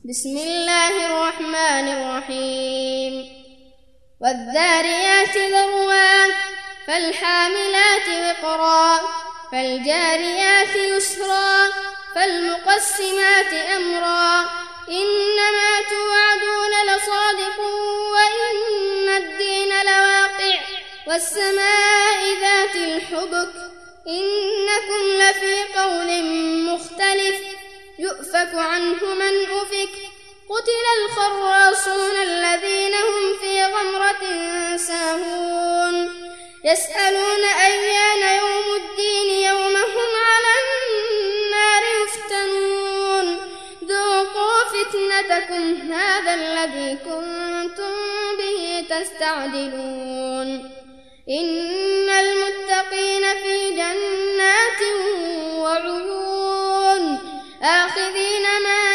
بسم الله الرحمن الرحيم والذاريات ذروا فالحاملات وقرا فالجاريات يسرا فالمقسمات أمرا إنما توعدون لصادق وإن الدين لواقع والسماء ذات الحبك إنكم لفي قول مختلف يؤفك عنه من أفك قتل الخراصون الذين هم في غمرة ساهون يسألون أيان يوم الدين يوم هم على النار يفتنون ذوقوا فتنتكم هذا الذي كنتم به تستعجلون إن المتقين في جنات وعيون آخذين ما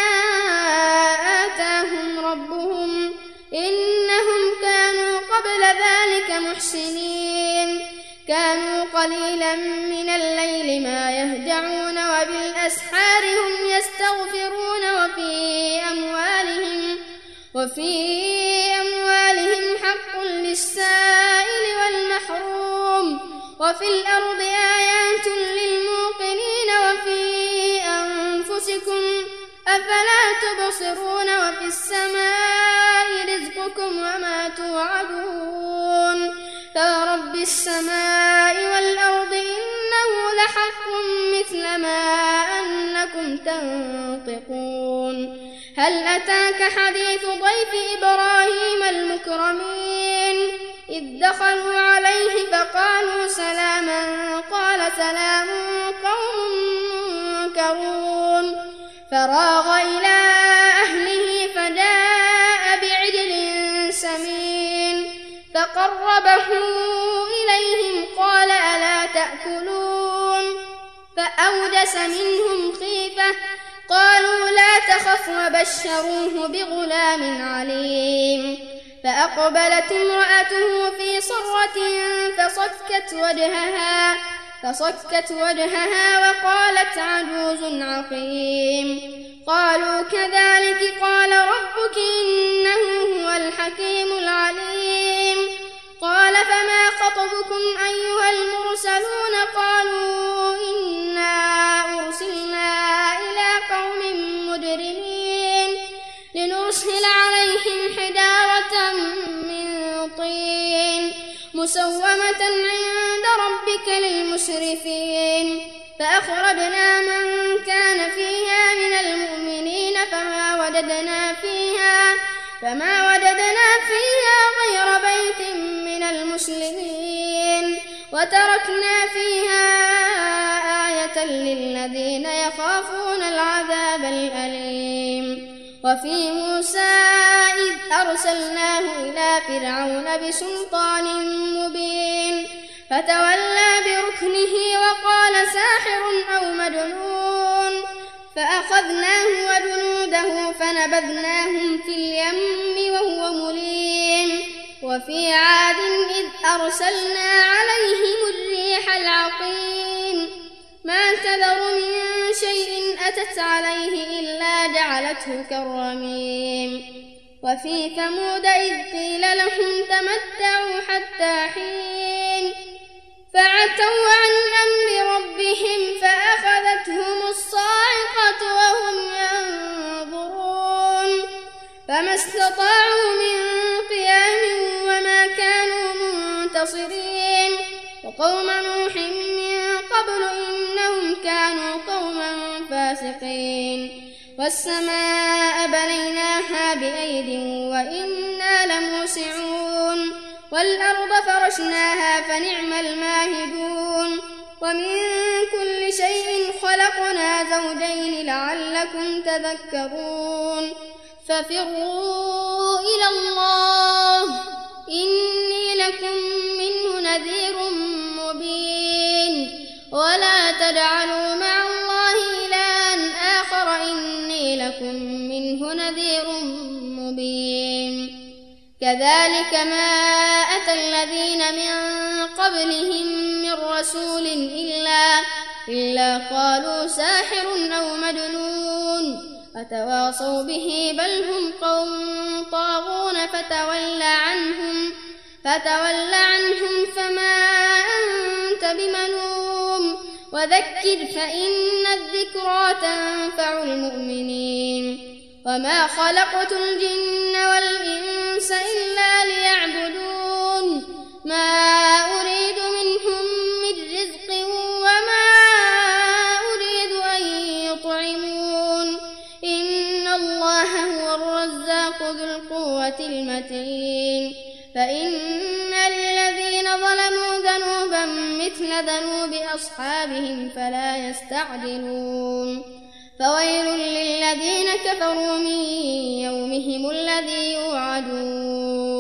آتاهم ربهم إنهم كانوا قبل ذلك محسنين كانوا قليلا من الليل ما يهجعون وبالأسحار هم يستغفرون وفي أموالهم حق للسائل والمحروم وفي الأرض آيات للموقنين وفي أنفسكم أفلا تبصرون وفي السماء رزقكم وما توعدون فرب السماء والأرض إنه لحق مثل ما أنكم تنطقون هل أتاك حديث ضيف إبراهيم المكرمين إذ دخلوا عليه فقالوا سلاما قال سلام قوم منكرون فراغ إلى أهله فجاء بعجل سمين فقربه إليهم قال ألا تأكلون فأوجس منهم خيفة قالوا لا تخف وبشروه بغلام عليم فأقبلت امرأته في صرة فصكت وجهها وقالت عجوز عقيم قالوا كذلك قال ربك إنه هو الحكيم العليم قال فما خطبكم أيها المرسلون قالوا إنا أرسلنا إلى قوم مجرمين لنرسل عليهم حجارة من طين مسومة عند ربك للمسرفين فأخرجنا من كان فيها من المؤمنين فما وجدنا فيها غير بيت من المسلمين وتركنا فيها آية للذين يخافون العذاب الأليم وفي موسى إذ أرسلناه إلى فرعون بسلطان مبين فتولى بركنه وقال ساحر أو مجنون فأخذناه وجنوده فنبذناهم في اليم وهو مليم وفي عاد إذ أرسلنا عليهم الريح العقيم ما تذر من شيء أتت عليه إلا جعلته كالرميم وفي ثمود إذ قيل لهم تمتعوا حتى حين فعتوا عن أمر ربهم فأخذتهم الصاعقة وهم ينظرون فما استطاعوا من قيام وما كانوا منتصرين وقوم نوح من قبل إنهم كانوا قوما فاسقين والسماء بنيناها بأيد وإنا لموسعون والأرض فرشناها فنعم الماهدون ومن كل شيء خلقنا زوجين لعلكم تذكرون ففروا إلى الله إني لكم منه نذير مبين ولا تجعلوا مع الله إلها آخر إني لكم منه نذير مبين كذلك ما أتى الذين من قبلهم من رسول إلا قالوا ساحر أو مجنون أتواصوا به بل هم قوم طاغون فتول عنهم فما أنت بملوم وذكر فإن الذكرى تنفع المؤمنين وما خلقت الجن والإنس إلا ليعبدون ما أريد منهم من رزق وما أريد أن يطعمون إن الله هو الرزاق ذو القوة المتين فإن للذين ظلموا ذنوبا مثل ذنوب أصحابهم فلا يستعجلون فويل للذين كفروا من يومهم الذي يوعدون